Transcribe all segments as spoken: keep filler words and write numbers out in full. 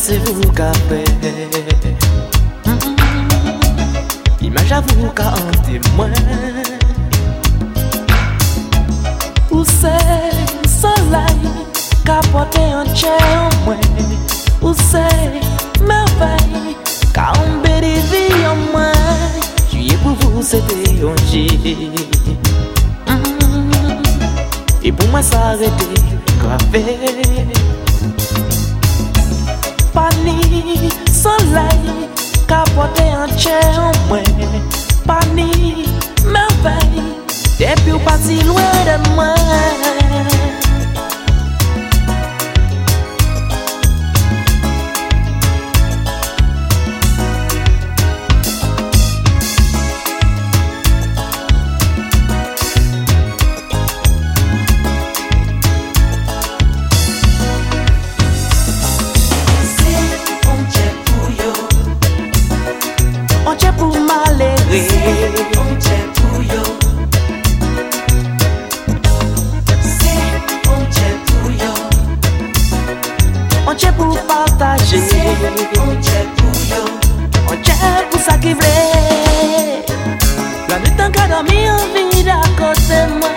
c'est vous qui avez. Image à vous qui en témoin. Où c'est soleil qui a porté un chien en moi. Où c'est merveille qui a embelli vie en moi. Juillet pour vous c'était un J. Et pour moi ça arrêté gravé. Pani soleil capoté en chien en moi. Pani merveille depuis ou pas si loin de moi. On tient pour partager, on tient pour yo, on tient pour ça qui voulait. La nuit en cas dormir en vie d'à côté moi.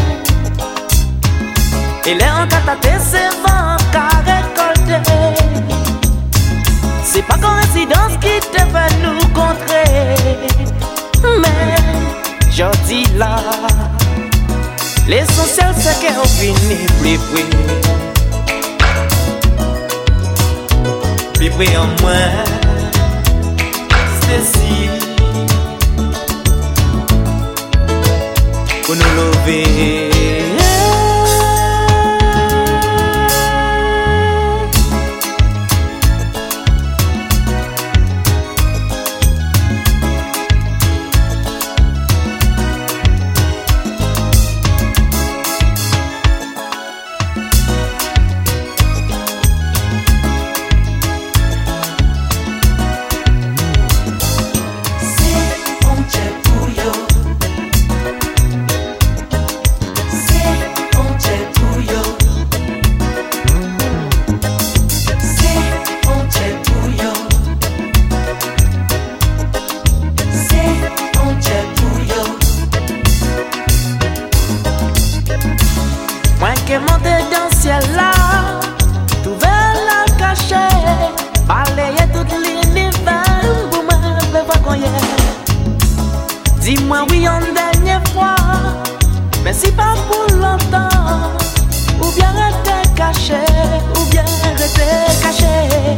Et les en cas tâté c'est vent qu'à récolter. C'est pas coïncidence qui te fait nous contrer. Mais je dis là, l'essentiel c'est qu'on finit plus près. Plus près en moi, c'est si pour nous lever. Qui monte dans le ciel là, trouver la cachée, balayer toute l'univers pour me faire qu'on y est. Dis-moi oui en dernière fois, mais si pas pour longtemps, ou bien rester caché, ou bien rester caché.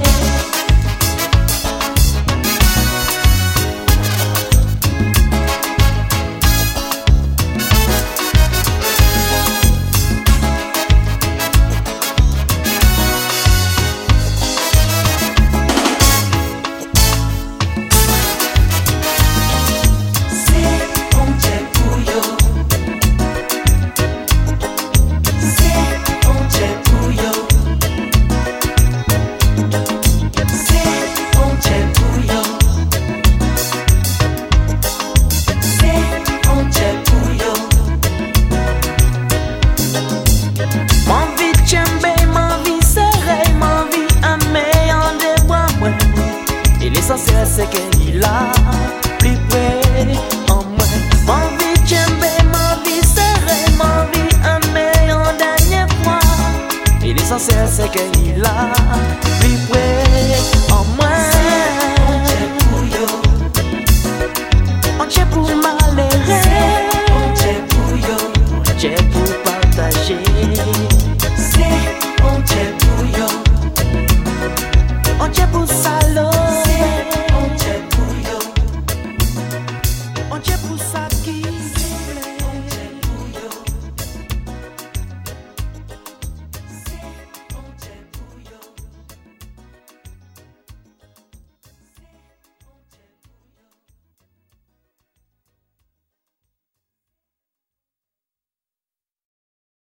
L'essentiel c'est qu'il a plus près en moi. Mon vie tchembe, mon vie serré, mon vie amé en dernière fois. Et l'essentiel c'est qu'il a plus près.